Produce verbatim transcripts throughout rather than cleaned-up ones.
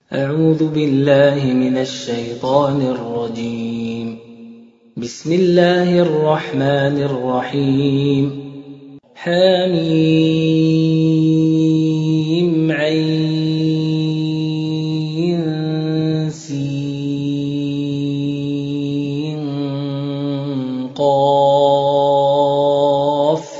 أعوذ بالله من الشيطان الرجيم. بسم الله الرحمن الرحيم. حميم عين سين قاف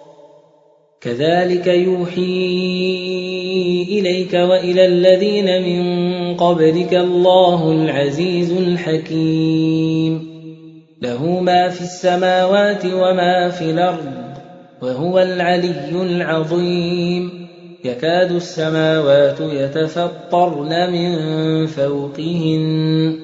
كذلك يوحي إليك وإلى الذين من قبلك الله العزيز الحكيم. له ما في السماوات وما في الأرض وهو العلي العظيم. يكاد السماوات يتفطرن من فوقهن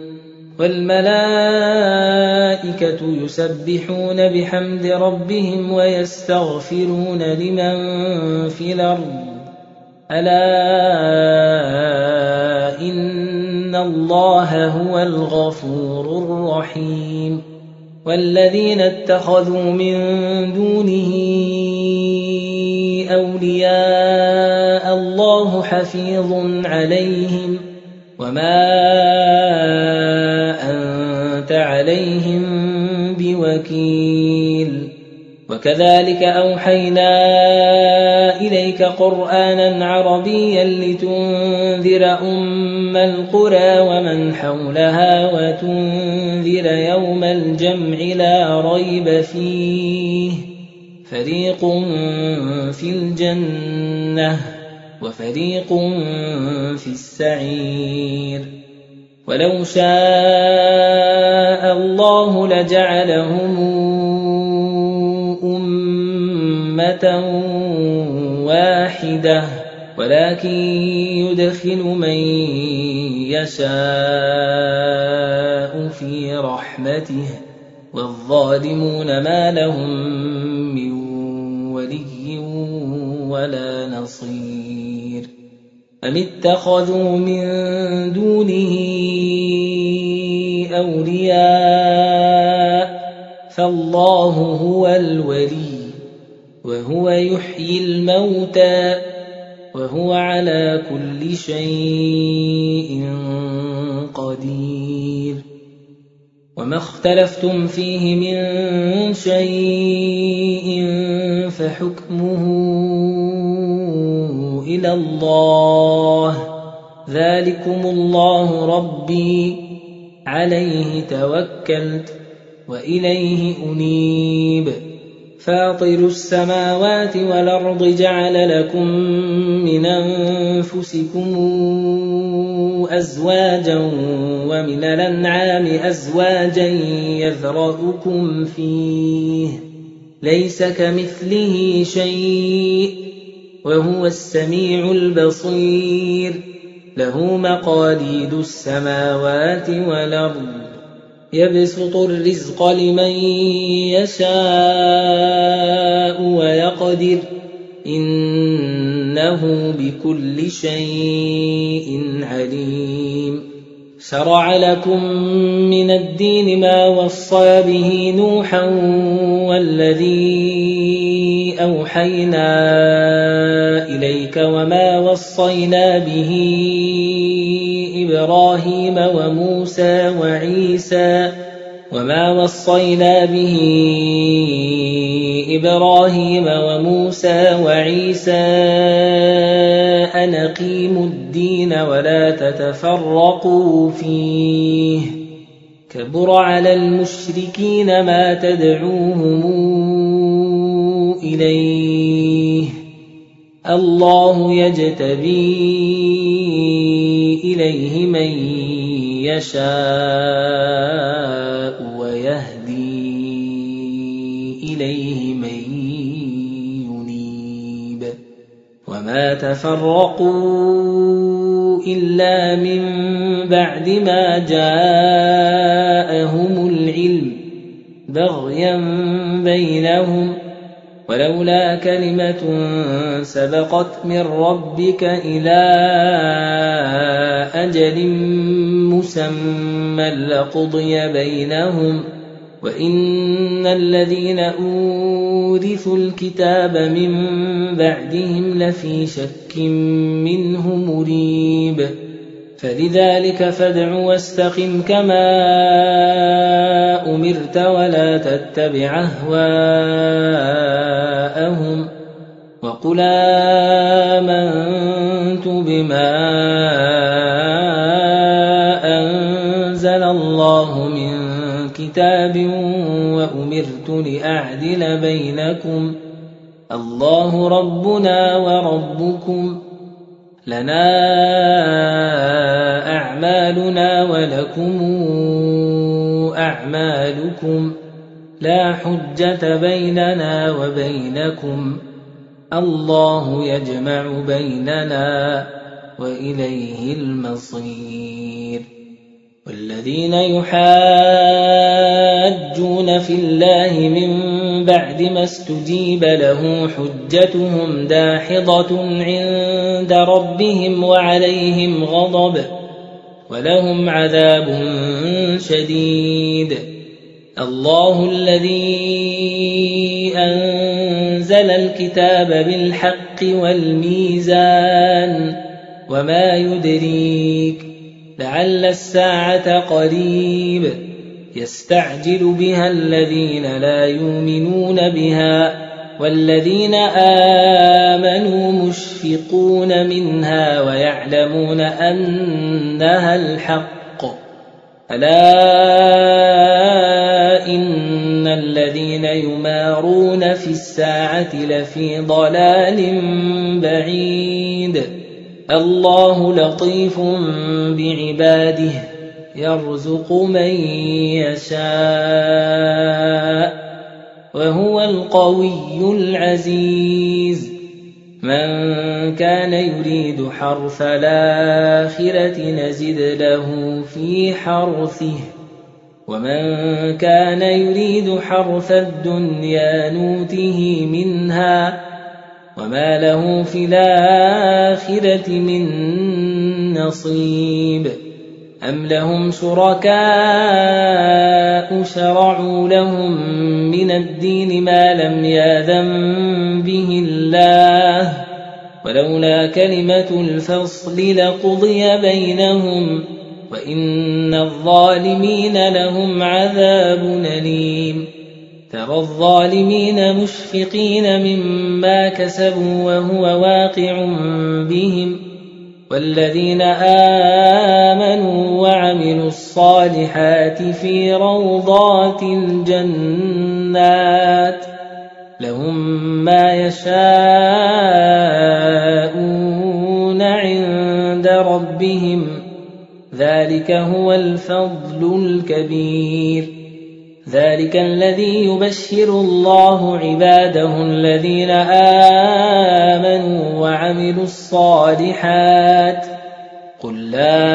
والملائكة يسبحون بحمد ربهم ويستغفرون لمن في الأرض ألا إن الله هو الغفور الرحيم. والذين اتخذوا من دونه أولياء الله حفيظ عليهم وما أنت عليهم بوكيل. وكذلك أوحينا إليك قرآنا عربيا لتنذر أم القرى ومن حولها وتنذر يوم الجمع لا ريب فيه فريق في الجنة وفريق في السعير. ولو شاء الله لجعلهم أمة واحدة ولكن يدخل من يشاء في رحمته والظالمون ما لهم من ولي ولا نصير. أم اتخذوا من دونه أولياء فالله هو الولي وهو يحيي الموتى وهو على كل شيء قدير. وما اختلفتم فيه من شيء فحكمه إلى الله ذلكم الله ربي عليه توكلت وإليه أنيب. فاطر السماوات والأرض جعل لكم من أنفسكم أزواجا ومن الأنعام أزواجا يذرأكم فيه ليس كمثله شيء وهو السميع البصير. له مقاليد السماوات والأرض يبسط الرزق لمن يشاء ويقدر إنه بكل شيء عليم. شرع لكم من الدين ما وصى به نوحا والذي أوحينا إليك وما وصينا به إبراهيم وموسى وعيسى وما وصينا به إبراهيم وموسى وعيسى أن أقيموا الدين ولا تتفرقوا فيه كبر على المشركين ما تدعوهم إليه. الله يجتبي إليه من يشاء ويهدي إليه من ينيب. وما تفرقوا إلا من بعد ما جاءهم العلم بغيا بينهم ولولا كلمة سبقت من ربك إلى أجل مسمى لقضي بينهم وإن الذين أورثوا الكتاب من بعدهم لفي شك منه مريب. فلذلك فادع واستقم كما أمرت ولا تتبع أهواءهم وقل آمنت بما أنزل الله من كتاب وأمرت لأعدل بينكم الله ربنا وربكم لنا أعمالنا ولكم أعمالكم لا حجة بيننا وبينكم الله يجمع بيننا وإليه المصير والذين يحاجون في الله من بعد ما استجيب له حجتهم داحضة عند ربهم وعليهم غضب ولهم عذاب شديد الله الذي أنزل الكتاب بالحق والميزان وما يدريك لعل الساعة قريب يستعجل بها الذين لا يؤمنون بها والذين آمنوا مشفقون منها ويعلمون أنها الحق ألا إن الذين يمارون في الساعة لفي ضلال بعيد الله لطيف بعباده يرزق من يشاء وهو القوي العزيز من كان يريد حرث الآخرة نزد له في حرثه ومن كان يريد حرث الدنيا نوته منها وما له في الآخرة من نصيب أم لهم شركاء شرعوا لهم من الدين ما لم يأذن به الله ولولا كلمة الفصل لقضي بينهم وإن الظالمين لهم عذاب أليم ترى الظالمين مشفقين مما كسبوا وهو واقع بهم والذين آمنوا وعملوا الصالحات في روضات الجنات لهم ما يشاءون عند ربهم ذلك هو الفضل الكبير ذلك الذي يبشر الله عباده الذين آمنوا وعملوا الصالحات قل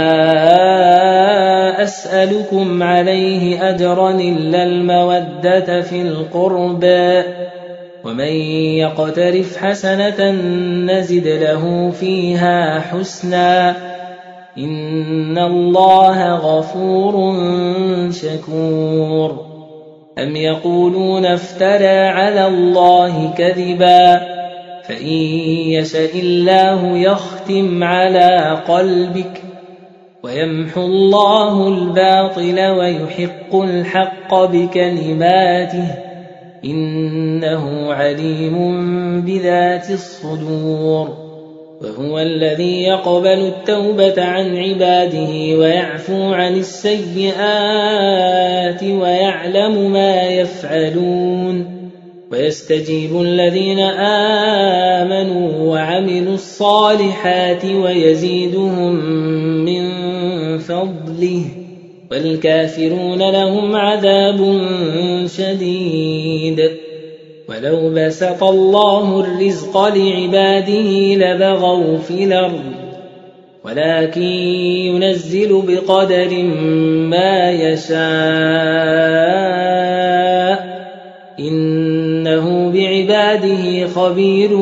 لا أسألكم عليه أجرا إلا المودة في القربى ومن يقترف حسنة نزد له فيها حسنا إن الله غفور شكور أم يقولون افترى على الله كذبا فإن يشاء الله يختم على قلبك ويمحو الله الباطل ويحق الحق بكلماته إنه عليم بذات الصدور وهو الذي يقبل التوبة عن عباده ويعفو عن السيئات ويعلم ما يفعلون ويستجيب الذين آمنوا وعملوا الصالحات ويزيدهم من فضله والكافرون لهم عذاب شديد ولو بسط الله الرزق لعباده لبغوا في الأرض ولكن ينزل بقدر ما يشاء إنه بعباده خبير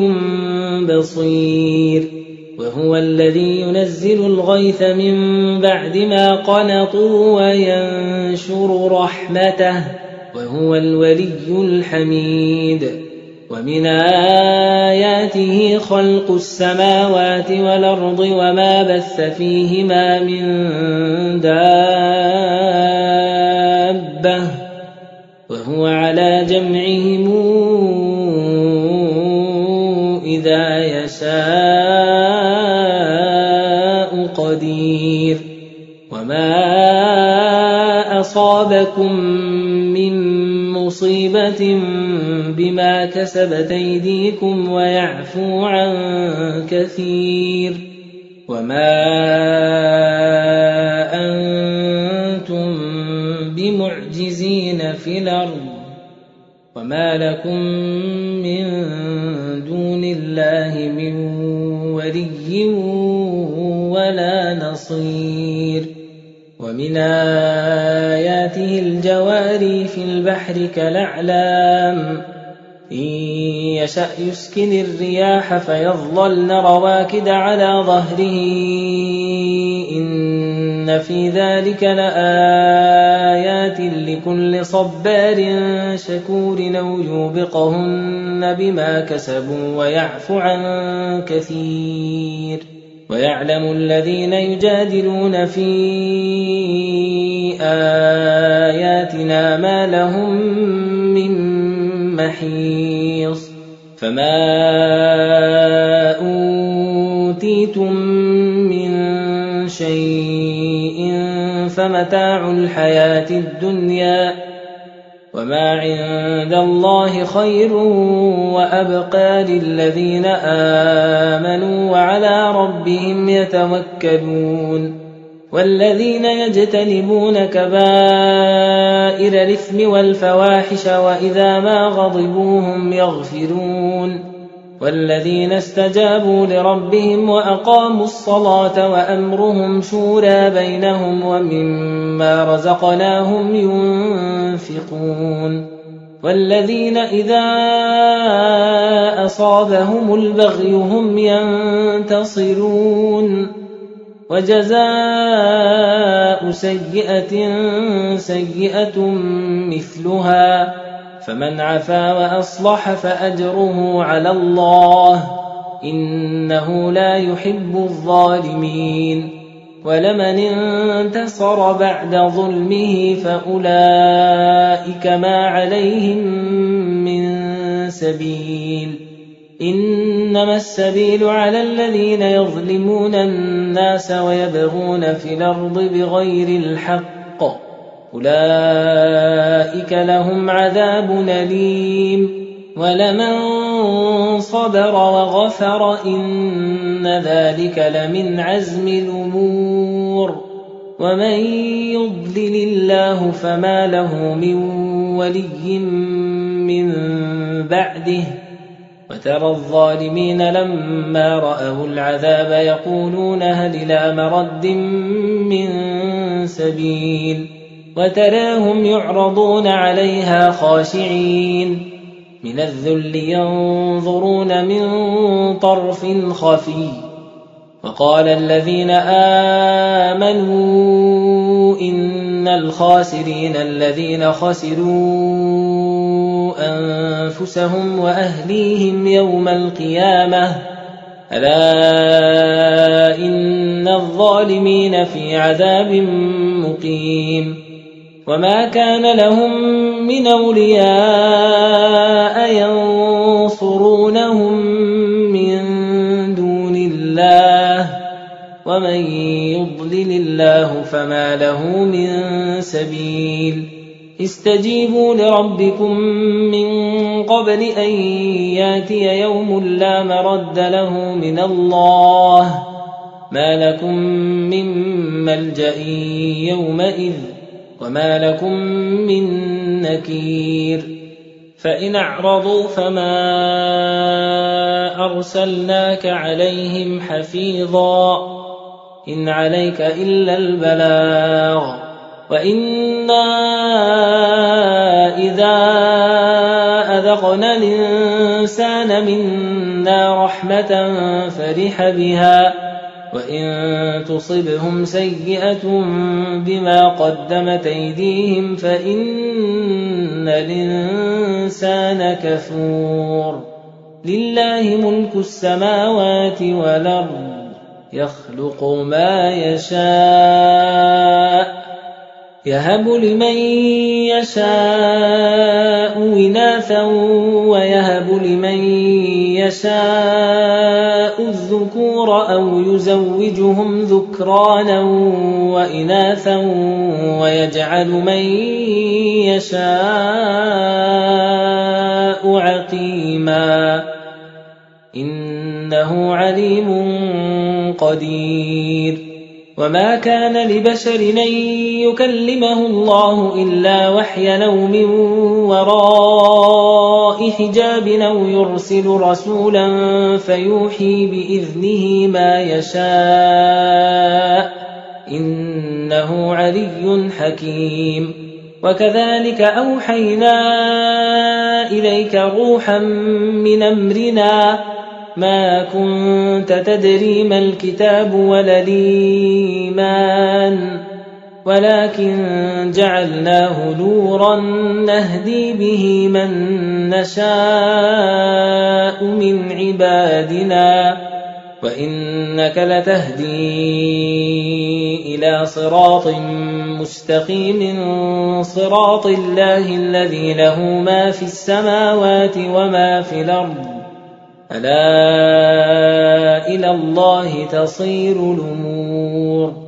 بصير وهو الذي ينزل الغيث من بعد ما قنطوا وينشر رحمته وهو الولي الحميد ومن آياته خلق السماوات والأرض وما بث فيهما من دابة وهو على جمعهم إذا يشاء قدير وما أصابكم من مصيبة بما كسبت أيديكم ويعفو عن كثير وما أنتم بمعجزين في الأرض وما لكم من دون الله من ولي ولا نصير ومن آياته الجواري في البحر كالأعلام إن يشأ يسكن الرياح فيظللن رواكد على ظهره إن في ذلك لآيات لكل صبار شكور أو يوبقهن بما كسبوا ويعفو عن كثير ويعلم الذين يجادلون في آياتنا ما لهم من محيص فما أوتيتم من شيء فمتاع الحياة الدنيا وما عند الله خير وأبقى للذين آمنوا وعلى ربهم يتوكلون والذين يجتنبون كبائر الإثم والفواحش وإذا ما غضبوا هم يغفرون والذين استجابوا لربهم وأقاموا الصلاة وأمرهم شورى بينهم ومما رزقناهم ينفقون والذين إذا أصابهم البغي هم ينتصرون وجزاء سيئة سيئة مثلها فمن عفا وأصلح فأجره على الله إنه لا يحب الظالمين ولمن انتصر بعد ظلمه فأولئك ما عليهم من سبيل إنما السبيل على الذين يظلمون الناس ويبغون في الأرض بغير الحق أولئك لهم عذاب أليم ولمن صبر وغفر إن ذلك لمن عزم الأمور ومن يضلل الله فما له من ولي من بعده وترى الظالمين لما رأوا العذاب يقولون هل إلى مرد من سبيل وتراهم يعرضون عليها خاشعين من الذل ينظرون من طرف خفي وقال الذين آمنوا إن الخاسرين الذين خسروا أنفسهم وأهليهم يوم القيامة ألا إن الظالمين في عذاب مقيم وما كان لهم من أولياء ينصرونهم من دون الله ومن يضلل الله فما له من سبيل استجيبوا لربكم من قبل أن ياتي يوم لا مرد له من الله ما لكم من ملجأ يومئذ وما لكم من نكير فإن أعرضوا فما أرسلناك عليهم حفيظا إن عليك إلا البلاغ وإنا إذا أذقنا الإنسان منا رحمة فرح بها وإن تصبهم سيئة بما قدمت أيديهم فإن إن الإنسان كفور لله ملك السماوات والأرض يخلق ما يشاء يهب لمن يشاء إناثا ويهب لمن يشاء الذكور أو يزوجهم ذكرانا وإناثا ويجعل من يشاء عقيما إنه عليم قدير وما كان لبشر أن يكلمه الله إلا وحيا أو من وراء حجاب أو يرسل رسولا فيوحي بإذنه ما يشاء إنه علي حكيم وكذلك أوحينا إليك روحا من أمرنا ما كنت تدري ما الكتاب ولا الإيمان ولكن جعلناه نورا نهدي به من نشاء من عبادنا وإنك لتهدي إلى صراط مستقيم صراط الله الذي له ما في السماوات وما في الأرض ألا إلى الله تصير الأمور